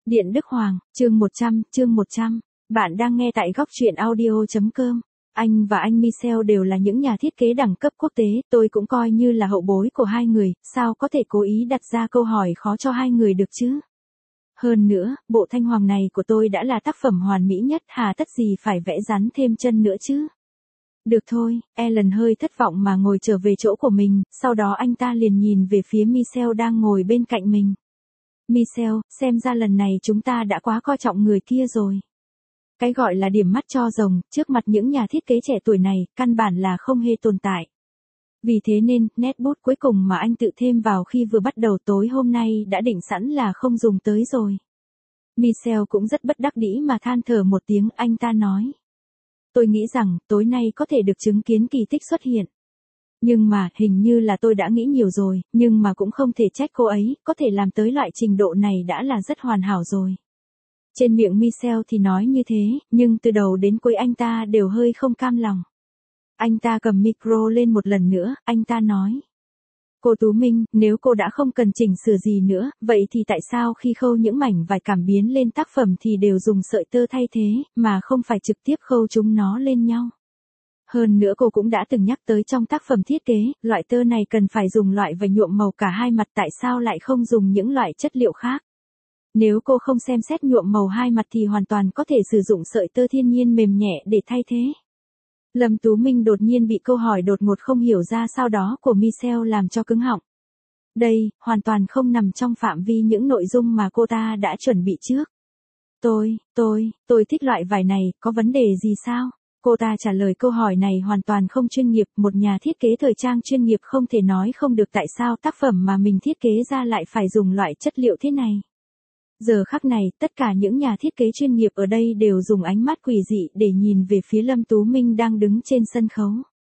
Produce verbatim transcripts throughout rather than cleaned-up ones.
Điện Đức Hoàng, chương một trăm, chương một trăm. Bạn đang nghe tại góc truyện audio chấm com. Anh và anh Michel đều là những nhà thiết kế đẳng cấp quốc tế, tôi cũng coi như là hậu bối của hai người, sao có thể cố ý đặt ra câu hỏi khó cho hai người được chứ? Hơn nữa, bộ thanh hoàng này của tôi đã là tác phẩm hoàn mỹ nhất, hà tất gì phải vẽ rắn thêm chân nữa chứ? Được thôi, Alan hơi thất vọng mà ngồi trở về chỗ của mình, sau đó anh ta liền nhìn về phía Michel đang ngồi bên cạnh mình. Michel, xem ra lần này chúng ta đã quá coi trọng người kia rồi. Cái gọi là điểm mắt cho rồng, trước mặt những nhà thiết kế trẻ tuổi này, căn bản là không hề tồn tại. Vì thế nên, nét bút cuối cùng mà anh tự thêm vào khi vừa bắt đầu tối hôm nay đã định sẵn là không dùng tới rồi. Michel cũng rất bất đắc dĩ mà than thở một tiếng, anh ta nói. Tôi nghĩ rằng, tối nay có thể được chứng kiến kỳ tích xuất hiện. Nhưng mà, hình như là tôi đã nghĩ nhiều rồi, nhưng mà cũng không thể trách cô ấy, có thể làm tới loại trình độ này đã là rất hoàn hảo rồi. Trên miệng Michel thì nói như thế, nhưng từ đầu đến cuối anh ta đều hơi không cam lòng. Anh ta cầm micro lên một lần nữa, anh ta nói. Cô Tú Minh, nếu cô đã không cần chỉnh sửa gì nữa, vậy thì tại sao khi khâu những mảnh vải cảm biến lên tác phẩm thì đều dùng sợi tơ thay thế, mà không phải trực tiếp khâu chúng nó lên nhau? Hơn nữa cô cũng đã từng nhắc tới trong tác phẩm thiết kế, loại tơ này cần phải dùng loại vải nhuộm màu cả hai mặt, tại sao lại không dùng những loại chất liệu khác? Nếu cô không xem xét nhuộm màu hai mặt thì hoàn toàn có thể sử dụng sợi tơ thiên nhiên mềm nhẹ để thay thế. Lâm Tú Minh đột nhiên bị câu hỏi đột ngột không hiểu ra sao đó của Michel làm cho cứng họng. Đây, hoàn toàn không nằm trong phạm vi những nội dung mà cô ta đã chuẩn bị trước. Tôi, tôi, tôi thích loại vải này, có vấn đề gì sao? Cô ta trả lời câu hỏi này hoàn toàn không chuyên nghiệp, một nhà thiết kế thời trang chuyên nghiệp không thể nói không được tại sao tác phẩm mà mình thiết kế ra lại phải dùng loại chất liệu thế này. Giờ khắc này, tất cả những nhà thiết kế chuyên nghiệp ở đây đều dùng ánh mắt quỷ dị để nhìn về phía Lâm Tú Minh đang đứng trên sân khấu.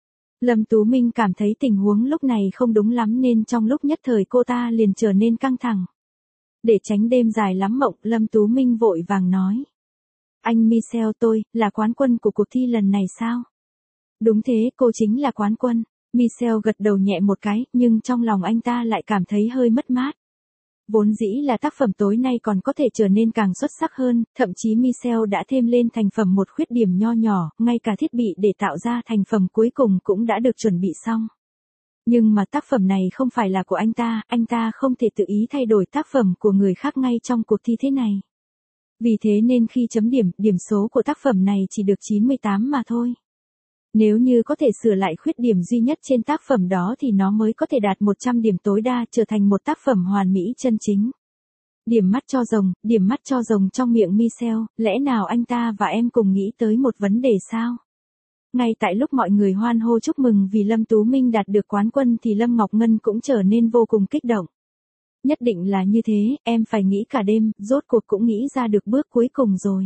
Lâm Tú Minh cảm thấy tình huống lúc này không đúng lắm nên trong lúc nhất thời cô ta liền trở nên căng thẳng. Để tránh đêm dài lắm mộng, Lâm Tú Minh vội vàng nói. Anh Michel, tôi, là quán quân của cuộc thi lần này sao? Đúng thế, cô chính là quán quân. Michel gật đầu nhẹ một cái, nhưng trong lòng anh ta lại cảm thấy hơi mất mát. Vốn dĩ là tác phẩm tối nay còn có thể trở nên càng xuất sắc hơn, thậm chí Michel đã thêm lên thành phẩm một khuyết điểm nho nhỏ, ngay cả thiết bị để tạo ra thành phẩm cuối cùng cũng đã được chuẩn bị xong. Nhưng mà tác phẩm này không phải là của anh ta, anh ta không thể tự ý thay đổi tác phẩm của người khác ngay trong cuộc thi thế này. Vì thế nên khi chấm điểm, điểm số của tác phẩm này chỉ được chín mươi tám mà thôi. Nếu như có thể sửa lại khuyết điểm duy nhất trên tác phẩm đó thì nó mới có thể đạt một trăm điểm tối đa, trở thành một tác phẩm hoàn mỹ chân chính. Điểm mắt cho rồng, điểm mắt cho rồng trong miệng Michel, lẽ nào anh ta và em cùng nghĩ tới một vấn đề sao? Ngay tại lúc mọi người hoan hô chúc mừng vì Lâm Tú Minh đạt được quán quân thì Lâm Ngọc Ngân cũng trở nên vô cùng kích động. Nhất định là như thế, em phải nghĩ cả đêm, rốt cuộc cũng nghĩ ra được bước cuối cùng rồi.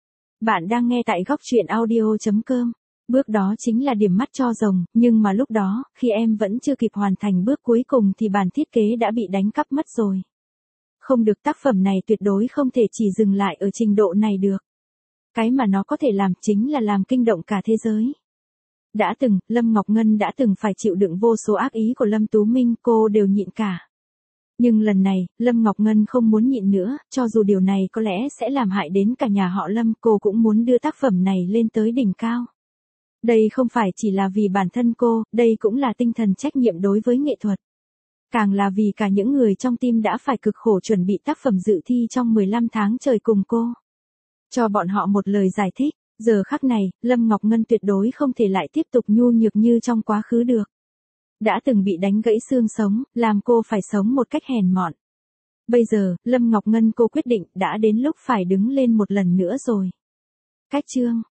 Bạn đang nghe tại góc truyện audio chấm com. Bước đó chính là điểm mắt cho rồng, nhưng mà lúc đó, khi em vẫn chưa kịp hoàn thành bước cuối cùng thì bản thiết kế đã bị đánh cắp mất rồi. Không được, tác phẩm này tuyệt đối không thể chỉ dừng lại ở trình độ này được. Cái mà nó có thể làm chính là làm kinh động cả thế giới. Đã từng, Lâm Ngọc Ngân đã từng phải chịu đựng vô số ác ý của Lâm Tú Minh, cô đều nhịn cả. Nhưng lần này, Lâm Ngọc Ngân không muốn nhịn nữa, cho dù điều này có lẽ sẽ làm hại đến cả nhà họ Lâm, cô cũng muốn đưa tác phẩm này lên tới đỉnh cao. Đây không phải chỉ là vì bản thân cô, đây cũng là tinh thần trách nhiệm đối với nghệ thuật. Càng là vì cả những người trong team đã phải cực khổ chuẩn bị tác phẩm dự thi trong mười lăm tháng trời cùng cô. Cho bọn họ một lời giải thích, giờ khắc này, Lâm Ngọc Ngân tuyệt đối không thể lại tiếp tục nhu nhược như trong quá khứ được. Đã từng bị đánh gãy xương sống, làm cô phải sống một cách hèn mọn. Bây giờ, Lâm Ngọc Ngân cô quyết định đã đến lúc phải đứng lên một lần nữa rồi. Cách chương